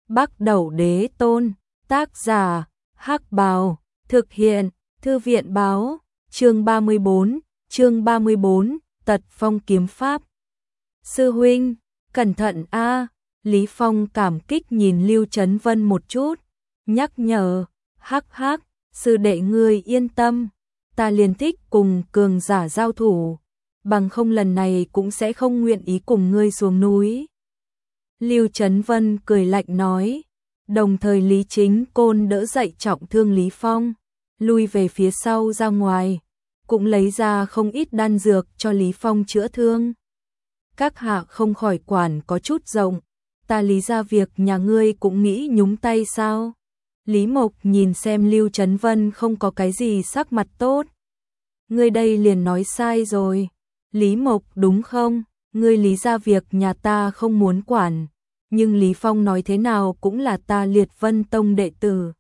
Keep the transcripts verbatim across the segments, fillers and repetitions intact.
Bắc Đẩu Đế Tôn, tác giả, Hắc Bào, thực hiện, Thư viện báo, chương ba mươi bốn, chương ba mươi bốn, Tật Phong kiếm pháp. Sư huynh, cẩn thận a. Lý Phong cảm kích nhìn Lưu Chấn Vân một chút, nhắc nhở, hắc hắc, sư đệ ngươi yên tâm, ta liền thích cùng cường giả giao thủ, bằng không lần này cũng sẽ không nguyện ý cùng ngươi xuống núi. Lưu Chấn Vân cười lạnh nói, đồng thời Lý Chính Côn đỡ dậy trọng thương Lý Phong, lui về phía sau ra ngoài, cũng lấy ra không ít đan dược cho Lý Phong chữa thương. Các hạ không khỏi quản có chút rộng, ta lý ra việc nhà ngươi cũng nghĩ nhúng tay sao? Lý Mộc nhìn xem Lưu Chấn Vân không có cái gì sắc mặt tốt. Ngươi đây liền nói sai rồi. Lý Mộc đúng không? Ngươi lý ra việc nhà ta không muốn quản. Nhưng Lý Phong nói thế nào cũng là ta Liệt Vân Tông đệ tử.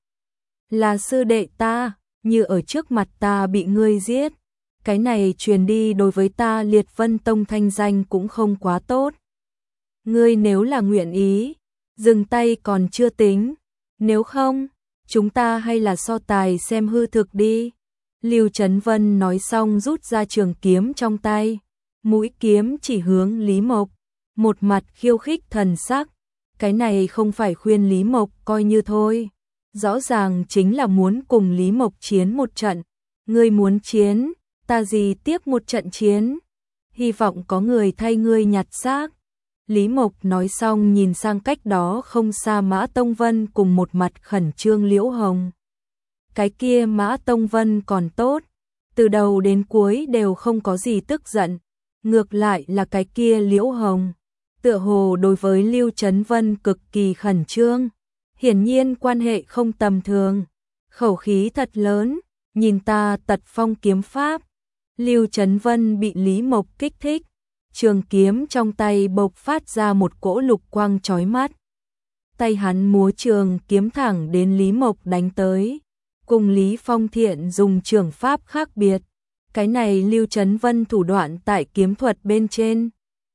Là sư đệ ta, như ở trước mặt ta bị ngươi giết. Cái này truyền đi đối với ta Liệt Vân Tông thanh danh cũng không quá tốt. Ngươi nếu là nguyện ý, dừng tay còn chưa tính. Nếu không, chúng ta hay là so tài xem hư thực đi. Lưu Chấn Vân nói xong rút ra trường kiếm trong tay. Mũi kiếm chỉ hướng Lý Mộc. Một mặt khiêu khích thần sắc. Cái này không phải khuyên Lý Mộc coi như thôi. Rõ ràng chính là muốn cùng Lý Mộc chiến một trận. Ngươi muốn chiến, ta gì tiếp một trận chiến. Hy vọng có người thay ngươi nhặt xác. Lý Mộc nói xong nhìn sang cách đó không xa Mã Tông Vân cùng một mặt khẩn trương Liễu Hồng. Cái kia Mã Tông Vân còn tốt, từ đầu đến cuối đều không có gì tức giận. Ngược lại là cái kia Liễu Hồng, tựa hồ đối với Lưu Chấn Vân cực kỳ khẩn trương. Hiển nhiên quan hệ không tầm thường, khẩu khí thật lớn, nhìn ta Tật Phong kiếm pháp. Lưu Chấn Vân bị Lý Mộc kích thích. Trường kiếm trong tay bộc phát ra một cỗ lục quang chói mắt. Tay hắn múa trường kiếm thẳng đến Lý Mộc đánh tới. Cùng Lý Phong Thiện dùng trường pháp khác biệt. Cái này Lưu Chấn Vân thủ đoạn tại kiếm thuật bên trên.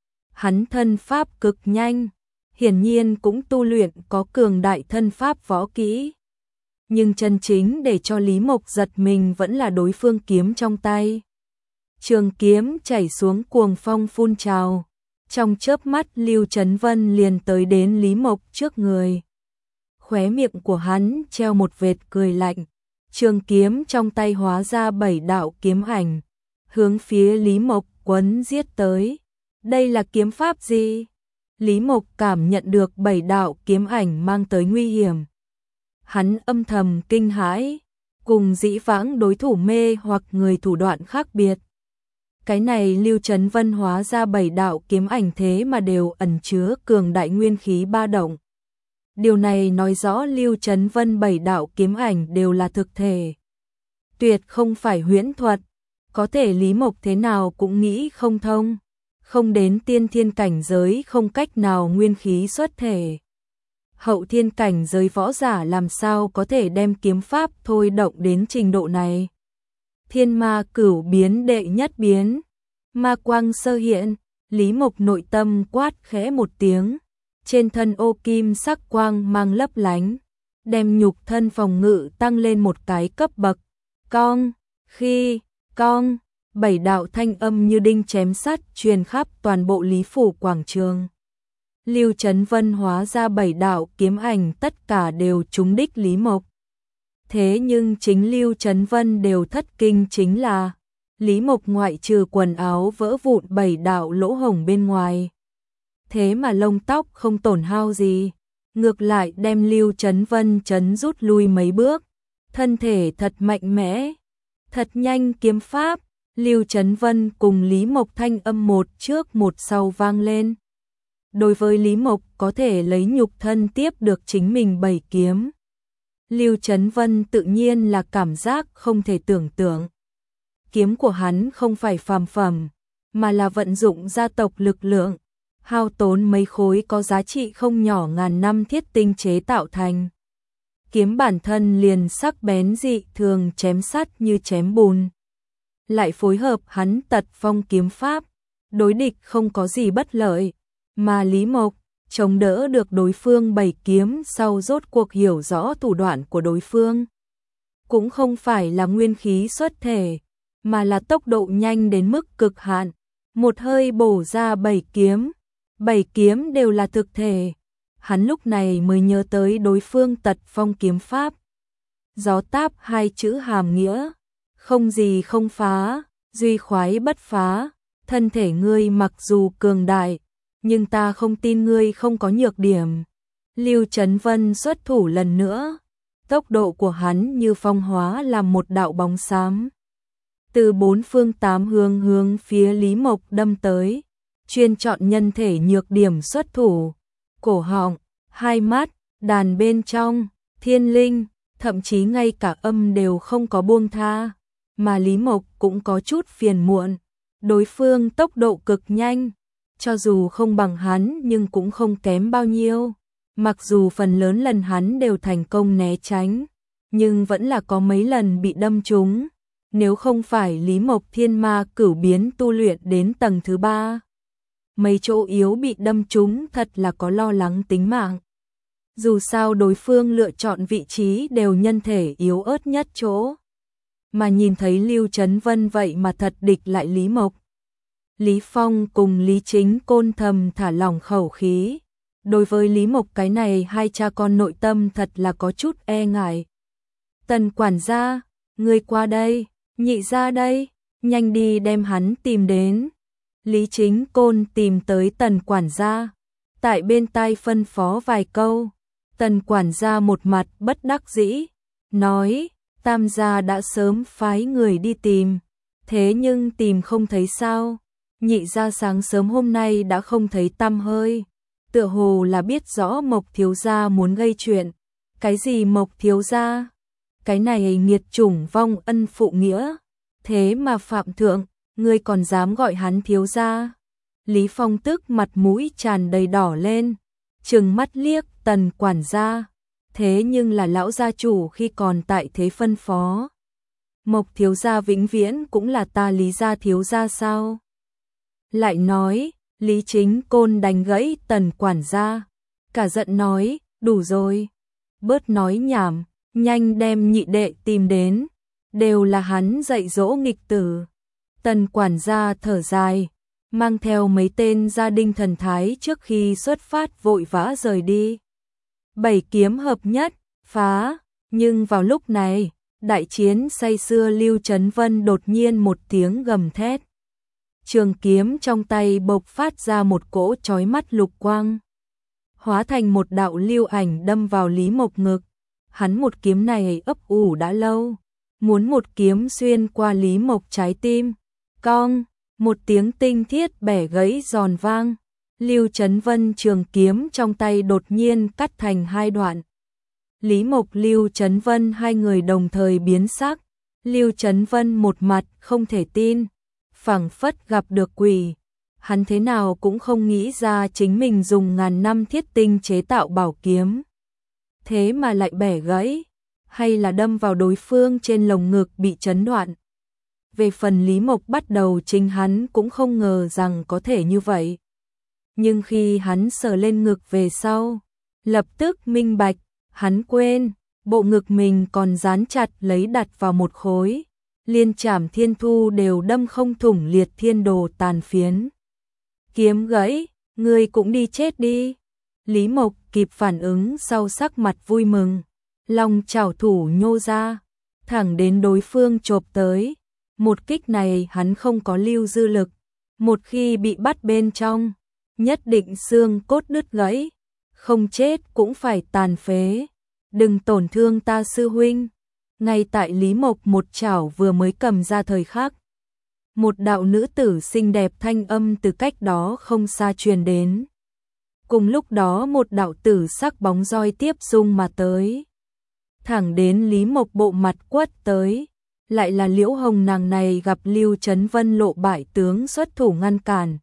Hắn thân pháp cực nhanh, hiển nhiên cũng tu luyện có cường đại thân pháp võ kỹ. Nhưng chân chính để cho Lý Mộc giật mình vẫn là đối phương kiếm trong tay. Trường kiếm chảy xuống cuồng phong phun trào. Trong chớp mắt Lưu Chấn Vân liền tới đến Lý Mộc trước người. Khóe miệng của hắn treo một vệt cười lạnh. Trường kiếm trong tay hóa ra bảy đạo kiếm ảnh. Hướng phía Lý Mộc quấn giết tới. Đây là kiếm pháp gì? Lý Mộc cảm nhận được bảy đạo kiếm ảnh mang tới nguy hiểm. Hắn âm thầm kinh hãi. Cùng dĩ vãng đối thủ mê hoặc người thủ đoạn khác biệt. Cái này Lưu Chấn Vân hóa ra bảy đạo kiếm ảnh thế mà đều ẩn chứa cường đại nguyên khí ba động. Điều này nói rõ Lưu Chấn Vân bảy đạo kiếm ảnh đều là thực thể. Tuyệt không phải huyễn thuật, có thể Lý Mộc thế nào cũng nghĩ không thông. Không đến tiên thiên cảnh giới không cách nào nguyên khí xuất thể. Hậu thiên cảnh giới võ giả làm sao có thể đem kiếm pháp thôi động đến trình độ này. Thiên ma cửu biến đệ nhất biến. Ma quang sơ hiện, Lý Mộc nội tâm quát khẽ một tiếng. Trên thân ô kim sắc quang mang lấp lánh. Đem nhục thân phòng ngự tăng lên một cái cấp bậc. Cong, khi, cong, bảy đạo thanh âm như đinh chém sắt truyền khắp toàn bộ Lý Phủ quảng trường. Lưu Chấn Vân hóa ra bảy đạo kiếm ảnh tất cả đều trúng đích Lý Mộc. Thế nhưng chính Lưu Chấn Vân đều thất kinh chính là Lý Mộc ngoại trừ quần áo vỡ vụn bảy đạo lỗ hổng bên ngoài. Thế mà lông tóc không tổn hao gì. Ngược lại đem Lưu Chấn Vân chấn rút lui mấy bước. Thân thể thật mạnh mẽ. Thật nhanh kiếm pháp. Lưu Chấn Vân cùng Lý Mộc thanh âm một trước một sau vang lên. Đối với Lý Mộc có thể lấy nhục thân tiếp được chính mình bảy kiếm. Lưu Chấn Vân tự nhiên là cảm giác không thể tưởng tượng. Kiếm của hắn không phải phàm phẩm, mà là vận dụng gia tộc lực lượng, hao tốn mấy khối có giá trị không nhỏ ngàn năm thiết tinh chế tạo thành. Kiếm bản thân liền sắc bén dị thường chém sắt như chém bùn. Lại phối hợp hắn Tật Phong kiếm pháp, đối địch không có gì bất lợi, mà Lý Mộc chống đỡ được đối phương bảy kiếm sau rốt cuộc hiểu rõ thủ đoạn của đối phương. Cũng không phải là nguyên khí xuất thể, mà là tốc độ nhanh đến mức cực hạn, một hơi bổ ra bảy kiếm, bảy kiếm đều là thực thể. Hắn lúc này mới nhớ tới đối phương tật phong kiếm pháp. Gió táp hai chữ hàm nghĩa, không gì không phá, duy khoái bất phá, thân thể ngươi mặc dù cường đại, nhưng ta không tin ngươi không có nhược điểm. Lưu Chấn Vân xuất thủ lần nữa, tốc độ của hắn như phong hóa làm một đạo bóng xám. Từ bốn phương tám hướng hướng phía Lý Mộc đâm tới, chuyên chọn nhân thể nhược điểm xuất thủ, cổ họng, hai mắt, đàn bên trong, thiên linh, thậm chí ngay cả âm đều không có buông tha, mà Lý Mộc cũng có chút phiền muộn, đối phương tốc độ cực nhanh, cho dù không bằng hắn nhưng cũng không kém bao nhiêu, mặc dù phần lớn lần hắn đều thành công né tránh, nhưng vẫn là có mấy lần bị đâm trúng, nếu không phải Lý Mộc thiên ma cửu biến tu luyện đến tầng thứ ba. Mấy chỗ yếu bị đâm trúng thật là có lo lắng tính mạng. Dù sao đối phương lựa chọn vị trí đều nhân thể yếu ớt nhất chỗ. Mà nhìn thấy Lưu Chấn Vân vậy mà thật địch lại Lý Mộc. Lý Phong cùng Lý Chính Côn thầm thả lỏng khẩu khí. Đối với Lý Mộc cái này hai cha con nội tâm thật là có chút e ngại. Tần quản gia, ngươi qua đây, nhị ra đây, nhanh đi đem hắn tìm đến. Lý Chính Côn tìm tới Tần quản gia, tại bên tai phân phó vài câu. Tần quản gia một mặt bất đắc dĩ, nói, Tam gia đã sớm phái người đi tìm, thế nhưng tìm không thấy sao. Nhị gia sáng sớm hôm nay đã không thấy tăm hơi, tựa hồ là biết rõ Mộc thiếu gia muốn gây chuyện. Cái gì Mộc thiếu gia? Cái này nghiệt chủng vong ân phụ nghĩa, thế mà phạm thượng, ngươi còn dám gọi hắn thiếu gia? Lý Phong tức mặt mũi tràn đầy đỏ lên, trừng mắt liếc Tần quản gia, thế nhưng là lão gia chủ khi còn tại thế phân phó. Mộc thiếu gia vĩnh viễn cũng là ta Lý gia thiếu gia sao? Lại nói, Lý Chính Côn đánh gãy Tần quản gia, cả giận nói, đủ rồi, bớt nói nhảm, nhanh đem nhị đệ tìm đến, đều là hắn dạy dỗ nghịch tử. Tần quản gia thở dài, mang theo mấy tên gia đình thần thái trước khi xuất phát vội vã rời đi. Bảy kiếm hợp nhất, phá, nhưng vào lúc này, đại chiến say sưa Lưu Chấn Vân đột nhiên một tiếng gầm thét. Trường kiếm trong tay bộc phát ra một cỗ chói mắt lục quang, hóa thành một đạo lưu ảnh đâm vào Lý Mộc ngực. Hắn một kiếm này ấp ủ đã lâu, muốn một kiếm xuyên qua Lý Mộc trái tim. Cong, một tiếng tinh thiết bẻ gãy giòn vang, Lưu Chấn Vân trường kiếm trong tay đột nhiên cắt thành hai đoạn. Lý Mộc Lưu Chấn Vân hai người đồng thời biến sắc, Lưu Chấn Vân một mặt không thể tin, phảng phất gặp được quỷ. Hắn thế nào cũng không nghĩ ra chính mình dùng ngàn năm thiết tinh chế tạo bảo kiếm, thế mà lại bẻ gãy, hay là đâm vào đối phương trên lồng ngực bị chấn đoạn. Về phần Lý Mộc bắt đầu chính hắn cũng không ngờ rằng có thể như vậy. Nhưng khi hắn sờ lên ngực về sau, lập tức minh bạch, hắn quên, bộ ngực mình còn dán chặt lấy đặt vào một khối. Liên Trảm Thiên Thu đều đâm không thủng Liệt Thiên Đồ tàn phiến. Kiếm gãy, ngươi cũng đi chết đi. Lý Mộc kịp phản ứng sau sắc mặt vui mừng, long chảo thủ nhô ra, thẳng đến đối phương chộp tới. Một kích này hắn không có lưu dư lực, một khi bị bắt bên trong, nhất định xương cốt đứt gãy, không chết cũng phải tàn phế. Đừng tổn thương ta sư huynh. Ngay tại Lý Mộc một chảo vừa mới cầm ra thời khắc, một đạo nữ tử xinh đẹp thanh âm từ cách đó không xa truyền đến. Cùng lúc đó một đạo tử sắc bóng roi tiếp xung mà tới, thẳng đến Lý Mộc bộ mặt quất tới. Lại là Liễu Hồng, nàng này gặp Lưu Chấn Vân lộ bại tướng xuất thủ ngăn cản.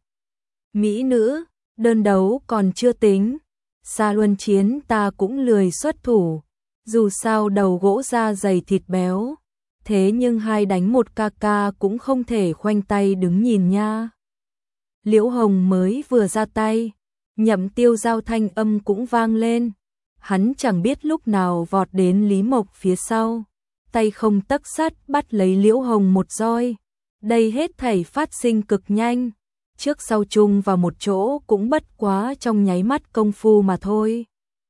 Mỹ nữ, đơn đấu còn chưa tính, xa luân chiến ta cũng lười xuất thủ, dù sao đầu gỗ da dày thịt béo, thế nhưng hai đánh một ca ca cũng không thể khoanh tay đứng nhìn nha. Liễu Hồng mới vừa ra tay, Nhậm Tiêu Giao thanh âm cũng vang lên. Hắn chẳng biết lúc nào vọt đến Lý Mộc phía sau, tay không tấc sắt bắt lấy Liễu Hồng một roi. Đây hết thảy phát sinh cực nhanh, trước sau chung vào một chỗ cũng bất quá trong nháy mắt công phu mà thôi.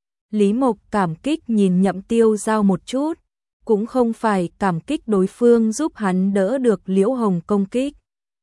Lý Mộc cảm kích nhìn Nhậm Tiêu Giao một chút, cũng không phải cảm kích đối phương giúp hắn đỡ được Liễu Hồng công kích,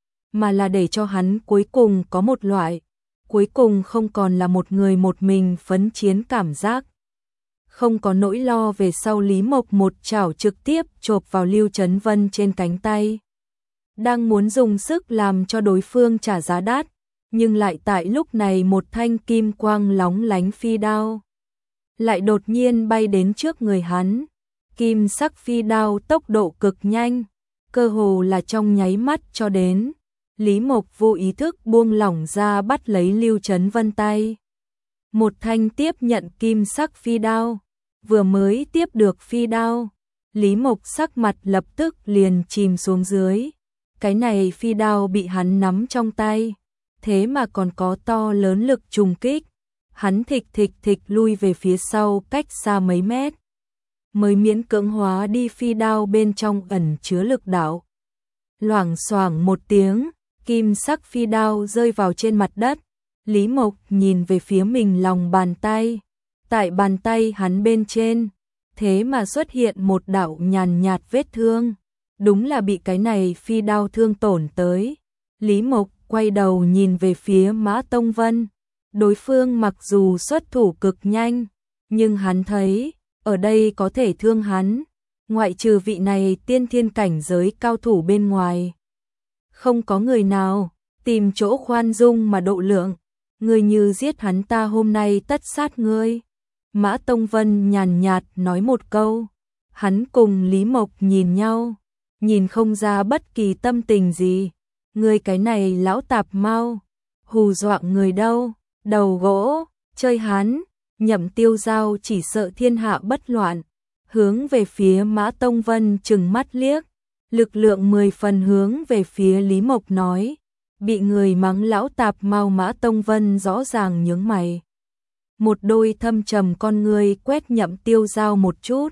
mà là để cho hắn cuối cùng có một loại, cuối cùng không còn là một người một mình phấn chiến cảm giác. Không có nỗi lo về sau, Lý Mộc một chảo trực tiếp chộp vào Lưu Chấn Vân trên cánh tay. Đang muốn dùng sức làm cho đối phương trả giá đắt, nhưng lại tại lúc này một thanh kim quang lóng lánh phi đao lại đột nhiên bay đến trước người hắn. Kim sắc phi đao tốc độ cực nhanh, cơ hồ là trong nháy mắt cho đến. Lý Mộc vô ý thức buông lỏng ra bắt lấy Lưu Chấn Vân tay. Một thanh tiếp nhận kim sắc phi đao, vừa mới tiếp được phi đao, Lý Mộc sắc mặt lập tức liền chìm xuống dưới. Cái này phi đao bị hắn nắm trong tay, thế mà còn có to lớn lực trùng kích. Hắn thịch thịch thịch lui về phía sau cách xa mấy mét, mới miễn cưỡng hóa đi phi đao bên trong ẩn chứa lực đạo. Loảng xoảng một tiếng, kim sắc phi đao rơi vào trên mặt đất. Lý Mộc nhìn về phía mình lòng bàn tay, tại bàn tay hắn bên trên, thế mà xuất hiện một đạo nhàn nhạt vết thương, đúng là bị cái này phi đao thương tổn tới. Lý Mộc quay đầu nhìn về phía Mã Tông Vân, đối phương mặc dù xuất thủ cực nhanh, nhưng hắn thấy, ở đây có thể thương hắn, ngoại trừ vị này tiên thiên cảnh giới cao thủ bên ngoài. Không có người nào, tìm chỗ khoan dung mà độ lượng, người như giết hắn ta hôm nay tất sát ngươi. Mã Tông Vân nhàn nhạt nói một câu, hắn cùng Lý Mộc nhìn nhau, nhìn không ra bất kỳ tâm tình gì. Ngươi cái này lão tạp mau, hù dọa người đâu, đầu gỗ, chơi hắn. Nhậm Tiêu Giao chỉ sợ thiên hạ bất loạn, hướng về phía Mã Tông Vân trừng mắt liếc, lực lượng mười phần hướng về phía Lý Mộc nói, bị người mắng lão tạp mau. Mã Tông Vân rõ ràng nhướng mày, một đôi thâm trầm con ngươi quét Nhậm Tiêu Giao một chút,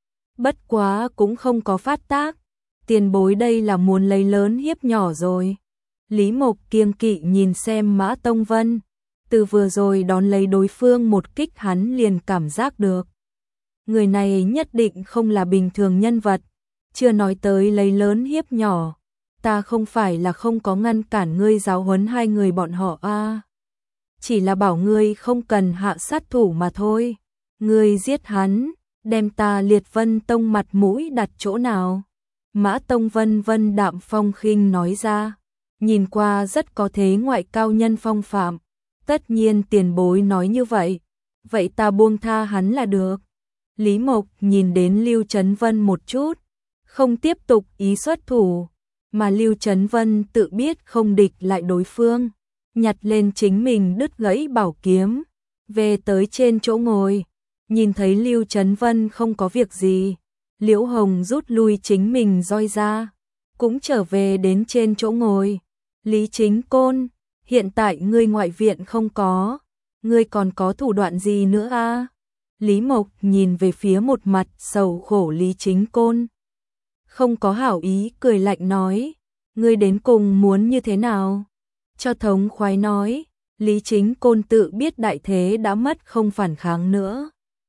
bất quá cũng không có phát tác. Tiền bối đây là muốn lấy lớn hiếp nhỏ rồi. Lý Mộc kiêng kỵ nhìn xem Mã Tông Vân, từ vừa rồi đón lấy đối phương một kích hắn liền cảm giác được, người này nhất định không là bình thường nhân vật. Chưa nói tới lấy lớn hiếp nhỏ, ta không phải là không có ngăn cản ngươi giáo huấn hai người bọn họ a, à, chỉ là bảo ngươi không cần hạ sát thủ mà thôi. Ngươi giết hắn, đem ta Liệt Vân Tông mặt mũi đặt chỗ nào? Mã Tông Vân vân đạm phong khinh nói ra, nhìn qua rất có thế ngoại cao nhân phong phạm. Tất nhiên tiền bối nói như vậy, vậy ta buông tha hắn là được. Lý Mộc nhìn đến Lưu Chấn Vân một chút, không tiếp tục ý xuất thủ, mà Lưu Chấn Vân tự biết không địch lại đối phương, nhặt lên chính mình đứt gãy bảo kiếm, về tới trên chỗ ngồi, nhìn thấy Lưu Chấn Vân không có việc gì, Liễu Hồng rút lui chính mình roi ra, cũng trở về đến trên chỗ ngồi. Lý Chính Côn, hiện tại ngươi ngoại viện không có, ngươi còn có thủ đoạn gì nữa a? À? Lý Mộc nhìn về phía một mặt sầu khổ Lý Chính Côn, không có hảo ý cười lạnh nói, ngươi đến cùng muốn như thế nào? Cho thống khoái nói, Lý Chính Côn tự biết đại thế đã mất không phản kháng nữa.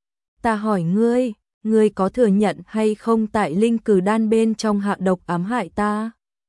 Ta hỏi ngươi, ngươi có thừa nhận hay không tại linh cử đan bên trong hạ độc ám hại ta?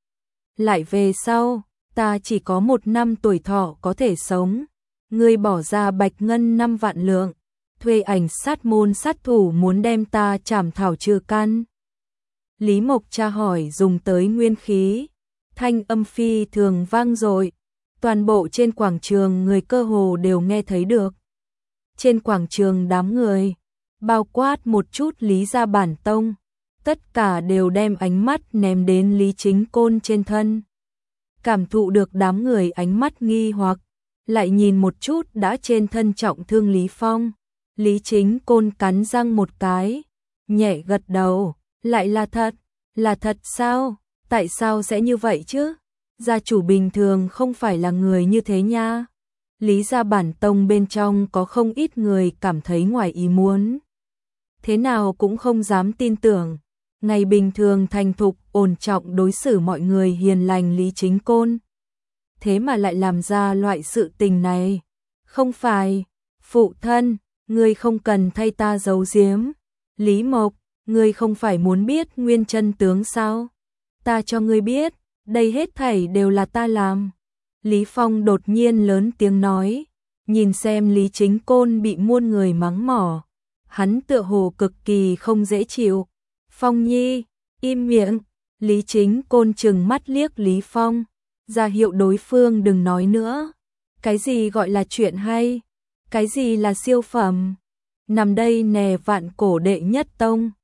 Lại về sau, ta chỉ có một năm tuổi thọ có thể sống, ngươi bỏ ra bạch ngân năm vạn lượng, thuê ảnh sát môn sát thủ muốn đem ta trảm thảo trừ căn. Lý Mộc tra hỏi dùng tới nguyên khí, thanh âm phi thường vang dội, toàn bộ trên quảng trường người cơ hồ đều nghe thấy được. Trên quảng trường đám người, bao quát một chút Lý gia bản tông, tất cả đều đem ánh mắt ném đến Lý Chính Côn trên thân. Cảm thụ được đám người ánh mắt nghi hoặc, lại nhìn một chút đã trên thân trọng thương Lý Phong. Lý Chính Côn cắn răng một cái, nhẹ gật đầu, lại là thật, là thật sao? Tại sao sẽ như vậy chứ? Gia chủ bình thường không phải là người như thế nha. Lý gia bản tông bên trong có không ít người cảm thấy ngoài ý muốn. Thế nào cũng không dám tin tưởng. Ngày bình thường thành thục, ổn trọng đối xử mọi người hiền lành Lý Chính Côn. Thế mà lại làm ra loại sự tình này. Không phải, phụ thân, ngươi không cần thay ta giấu giếm. Lý Mộc, ngươi không phải muốn biết nguyên chân tướng sao? Ta cho ngươi biết, đây hết thảy đều là ta làm. Lý Phong đột nhiên lớn tiếng nói, nhìn xem Lý Chính Côn bị muôn người mắng mỏ. Hắn tựa hồ cực kỳ không dễ chịu. Phong Nhi, im miệng. Lý Chính Côn trừng mắt liếc Lý Phong, ra hiệu đối phương đừng nói nữa. Cái gì gọi là chuyện hay? Cái gì là siêu phẩm? Nằm đây nè vạn cổ đệ nhất tông.